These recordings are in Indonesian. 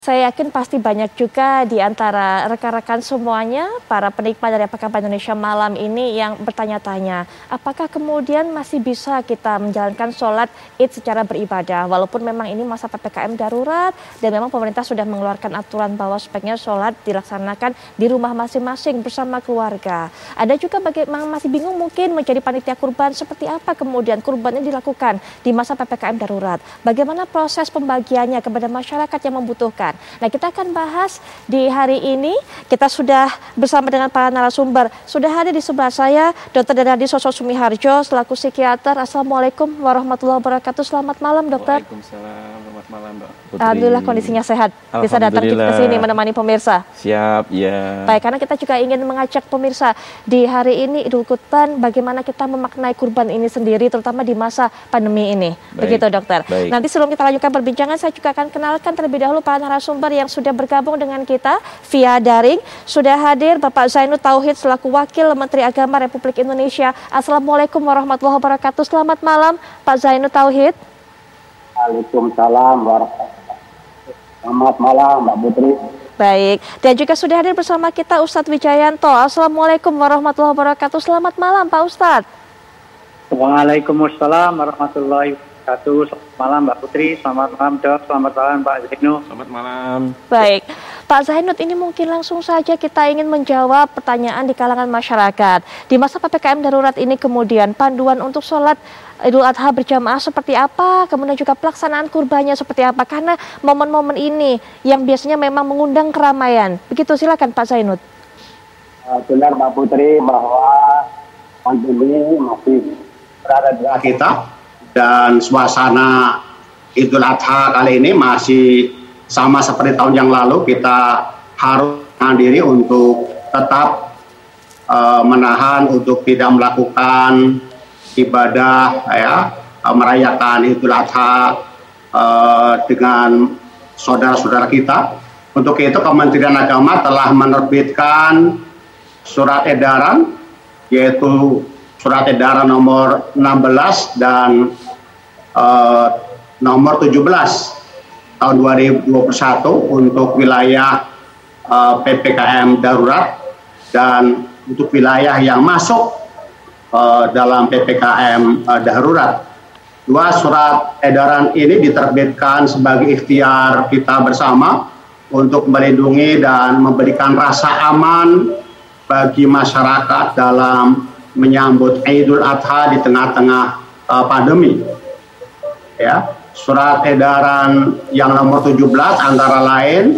Saya yakin pasti banyak juga di antara rekan-rekan semuanya, para penikmat dari Apa Kabar Indonesia malam ini yang bertanya-tanya, apakah kemudian masih bisa kita menjalankan sholat Id secara beribadah, walaupun memang ini masa PPKM darurat dan memang pemerintah sudah mengeluarkan aturan bahwa sebaiknya sholat dilaksanakan di rumah masing-masing bersama keluarga. Ada juga yang masih bingung mungkin menjadi panitia kurban, seperti apa kemudian kurban ini dilakukan di masa PPKM darurat. Bagaimana proses pembagiannya kepada masyarakat yang membutuhkan. Nah, kita akan bahas di hari ini. Kita sudah bersama dengan para narasumber. Sudah hadir di sebelah saya Dr. Daradi Soso Sumiharjo selaku psikiater. Assalamualaikum warahmatullahi wabarakatuh. Selamat malam, dokter. Waalaikumsalam, selamat malam, Mbak Putri. Alhamdulillah kondisinya sehat. Bisa datang kita ke sini menemani pemirsa. Siap, ya. Baik, karena kita juga ingin mengajak pemirsa di hari ini Idul Kurban, bagaimana kita memaknai kurban ini sendiri, terutama di masa pandemi ini. Begitu, dokter. Baik. Nanti sebelum kita lanjutkan perbincangan, saya juga akan kenalkan terlebih dahulu para narasumber yang sudah bergabung dengan kita via daring. Sudah hadir Bapak Zainud Tauhid selaku Wakil Menteri Agama Republik Indonesia. Assalamualaikum warahmatullahi wabarakatuh. Selamat malam, Pak Zainud Tauhid. Waalaikumsalam warahmatullahi wabarakatuh. Selamat malam, Mbak Putri. Baik, dan juga sudah hadir bersama kita Ustadz Wijayanto. Assalamualaikum warahmatullahi wabarakatuh. Selamat malam, Pak Ustadz. Waalaikumsalam warahmatullahi wabarakatuh. Selamat malam, Mbak Putri. Selamat malam, Dok. Selamat malam, Pak Zainud. Selamat malam. Baik, Pak Zainud, ini mungkin langsung saja kita ingin menjawab pertanyaan di kalangan masyarakat. Di masa PPKM darurat ini kemudian panduan untuk sholat Idul Adha berjamaah seperti apa, kemudian juga pelaksanaan kurbannya seperti apa, karena momen-momen ini yang biasanya memang mengundang keramaian. Begitu, silakan Pak Zainud. Benar, Mbak Putri, bahwa pandemi masih berada di tengah kita dan suasana Idul Adha kali ini masih sama seperti tahun yang lalu. Kita harus menahan diri untuk tetap menahan untuk tidak melakukan ibadah, merayakan Idul Adha dengan saudara-saudara kita. Untuk itu Kementerian Agama telah menerbitkan surat edaran, yaitu surat edaran nomor 16 dan nomor 17 tahun 2021 untuk wilayah PPKM darurat dan untuk wilayah yang masuk dalam PPKM darurat. Dua surat edaran ini diterbitkan sebagai ikhtiar kita bersama untuk melindungi dan memberikan rasa aman bagi masyarakat dalam menyambut Idul Adha di tengah-tengah pandemi. Ya, surat edaran yang nomor 17 antara lain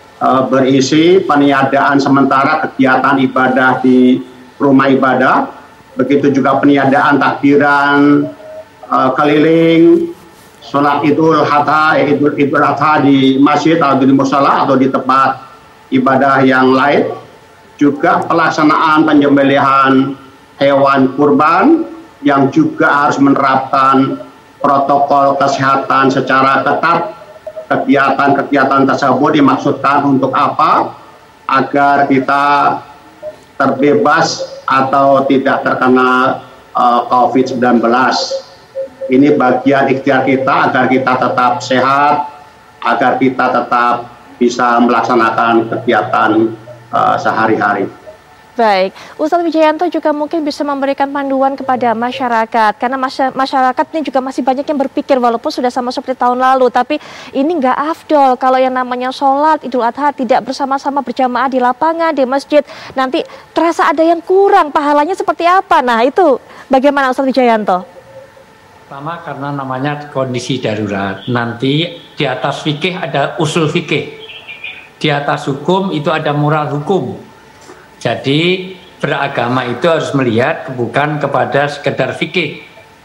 berisi peniadaan sementara kegiatan ibadah di rumah ibadah. Begitu juga peniadaan takbiran keliling, sholat Idul Adha di masjid atau di musala atau di tempat ibadah yang lain. Juga pelaksanaan penyembelihan hewan kurban yang juga harus menerapkan protokol kesehatan secara ketat. Kegiatan-kegiatan tersebut dimaksudkan untuk apa? Agar kita terbebas atau tidak terkena COVID-19. Ini bagian ikhtiar kita agar kita tetap sehat, agar kita tetap bisa melaksanakan kegiatan sehari-hari. Baik, Ustadz Wijayanto juga mungkin bisa memberikan panduan kepada masyarakat, karena masyarakat ini juga masih banyak yang berpikir walaupun sudah sama seperti tahun lalu, tapi ini nggak afdol kalau yang namanya sholat Idul Adha tidak bersama-sama berjamaah di lapangan, di masjid, nanti terasa ada yang kurang, pahalanya seperti apa? Nah itu bagaimana Ustadz Wijayanto? Pertama, karena namanya kondisi darurat, nanti di atas fikih ada usul fikih, di atas hukum itu ada moral hukum. Jadi beragama itu harus melihat bukan kepada sekedar fikih.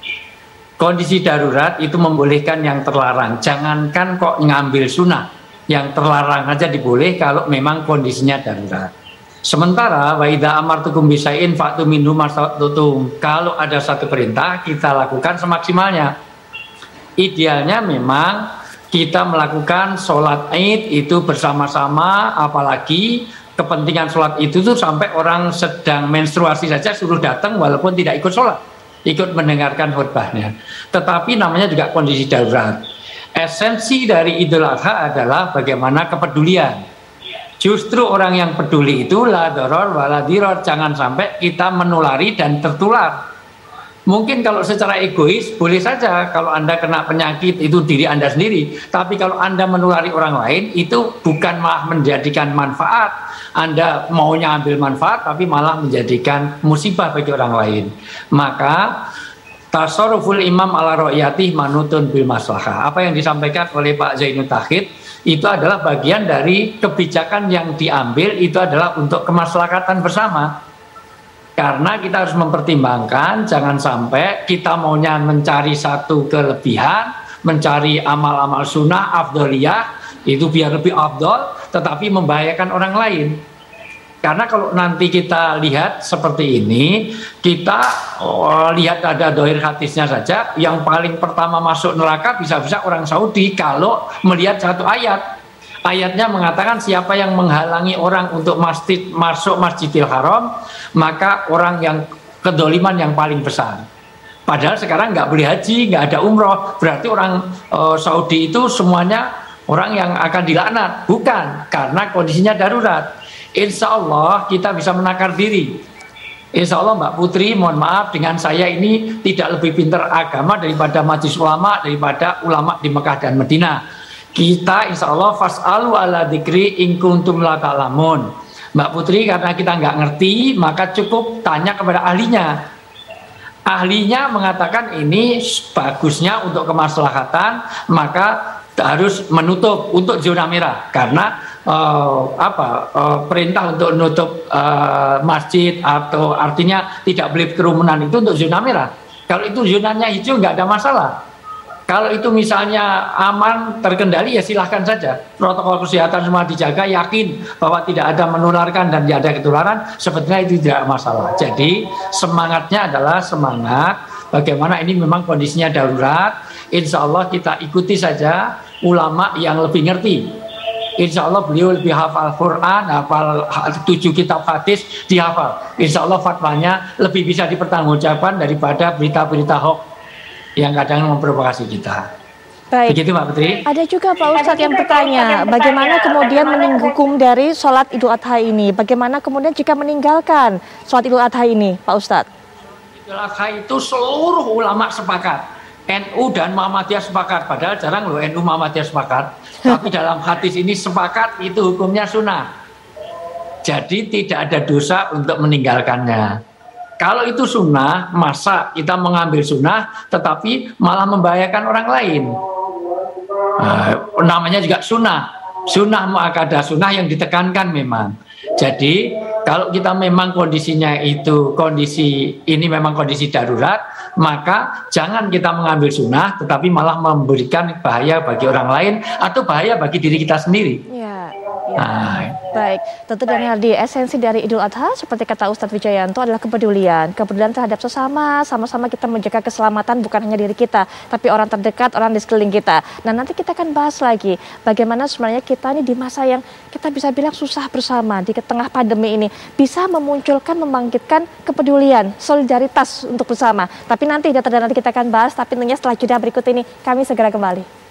Kondisi darurat itu membolehkan yang terlarang. Jangankan kok ngambil sunnah, yang terlarang aja diboleh kalau memang kondisinya darurat. Sementara wa idza amartukum bisain fa'tu minhu mastata'tum. Kalau ada satu perintah kita lakukan semaksimalnya. Idealnya memang kita melakukan sholat Id itu bersama-sama, apalagi kepentingan sholat itu tuh sampai orang sedang menstruasi saja suruh datang walaupun tidak ikut sholat, ikut mendengarkan khutbahnya. Tetapi namanya juga kondisi darurat. Esensi dari Idul Adha adalah bagaimana kepedulian. Justru orang yang peduli itu la doror wala diror, jangan sampai kita menulari dan tertular. Mungkin kalau secara egois boleh saja kalau Anda kena penyakit itu diri Anda sendiri, tapi kalau Anda menulari orang lain itu bukan malah menjadikan manfaat. Anda maunya ambil manfaat tapi malah menjadikan musibah bagi orang lain. Maka tasarruful imam ala ro'yatih manutun bil maslahah. Apa yang disampaikan oleh Pak Zainud Tauhid itu adalah bagian dari kebijakan yang diambil, itu adalah untuk kemaslahatan bersama. Karena kita harus mempertimbangkan, jangan sampai kita maunya mencari satu kelebihan, mencari amal-amal sunnah, afdoliyah, itu biar lebih afdol, tetapi membahayakan orang lain. Karena kalau nanti kita lihat seperti ini, kita lihat ada dohir hadisnya saja, yang paling pertama masuk neraka bisa-bisa orang Saudi kalau melihat satu ayat. Ayatnya mengatakan siapa yang menghalangi orang untuk masuk Masjidil Haram, maka orang yang kedoliman yang paling besar. Padahal sekarang nggak boleh haji, nggak ada umroh, berarti orang Saudi itu semuanya orang yang akan dilaknat. Bukan, karena kondisinya darurat. Insya Allah kita bisa menakar diri. Insya Allah Mbak Putri, mohon maaf dengan saya ini tidak lebih pintar agama daripada majelis ulama, daripada ulama di Mekah dan Madinah. Kita insya Allah fas'alu ala dzikri in kuntum la ta'lamun. Mbak Putri, karena kita nggak ngerti, maka cukup tanya kepada ahlinya. Ahlinya mengatakan ini bagusnya untuk kemaslahatan, maka harus menutup untuk zona merah. Karena perintah untuk menutup masjid atau artinya tidak boleh kerumunan itu untuk zona merah. Kalau itu zonanya hijau nggak ada masalah. Kalau itu misalnya aman, terkendali, ya silahkan saja. Protokol kesehatan semua dijaga, yakin bahwa tidak ada menularkan dan tidak ada ketularan, sebetulnya itu tidak masalah. Jadi semangatnya adalah semangat bagaimana ini memang kondisinya darurat. Insya Allah kita ikuti saja ulama yang lebih ngerti. Insya Allah beliau lebih hafal Quran, hafal 7 kitab hadis dihafal. Insya Allah fatwanya lebih bisa dipertanggungjawabkan daripada berita-berita hoax yang kadang memprovokasi kita. Baik. Begitu Mbak Putri. Ada juga Pak Ustadz yang bertanya, bagaimana kemudian hukum dari sholat Idul Adha ini? Bagaimana kemudian jika meninggalkan sholat Idul Adha ini, Pak Ustadz? Idul Adha itu seluruh ulama sepakat. NU dan Muhammadiyah sepakat. Padahal jarang loh NU Muhammadiyah sepakat. Tapi dalam hadis ini sepakat, itu hukumnya sunnah. Jadi tidak ada dosa untuk meninggalkannya. Kalau itu sunnah, masa kita mengambil sunnah tetapi malah membahayakan orang lain? Namanya juga sunnah. Sunnah muakkadah, sunnah yang ditekankan memang. Jadi kalau kita memang kondisinya itu kondisi ini memang kondisi darurat, maka jangan kita mengambil sunnah tetapi malah memberikan bahaya bagi orang lain atau bahaya bagi diri kita sendiri. Ya. Baik, tentu dan di esensi dari Idul Adha seperti kata Ustadz Wijayanto adalah kepedulian terhadap sesama, sama-sama kita menjaga keselamatan bukan hanya diri kita, tapi orang terdekat, orang di sekeliling kita. Nah nanti kita akan bahas lagi bagaimana sebenarnya kita ini di masa yang kita bisa bilang susah bersama di tengah pandemi ini bisa memunculkan, membangkitkan kepedulian, solidaritas untuk bersama. Tapi nanti data-data kita akan bahas, tapi tentunya setelah jeda berikut ini kami segera kembali.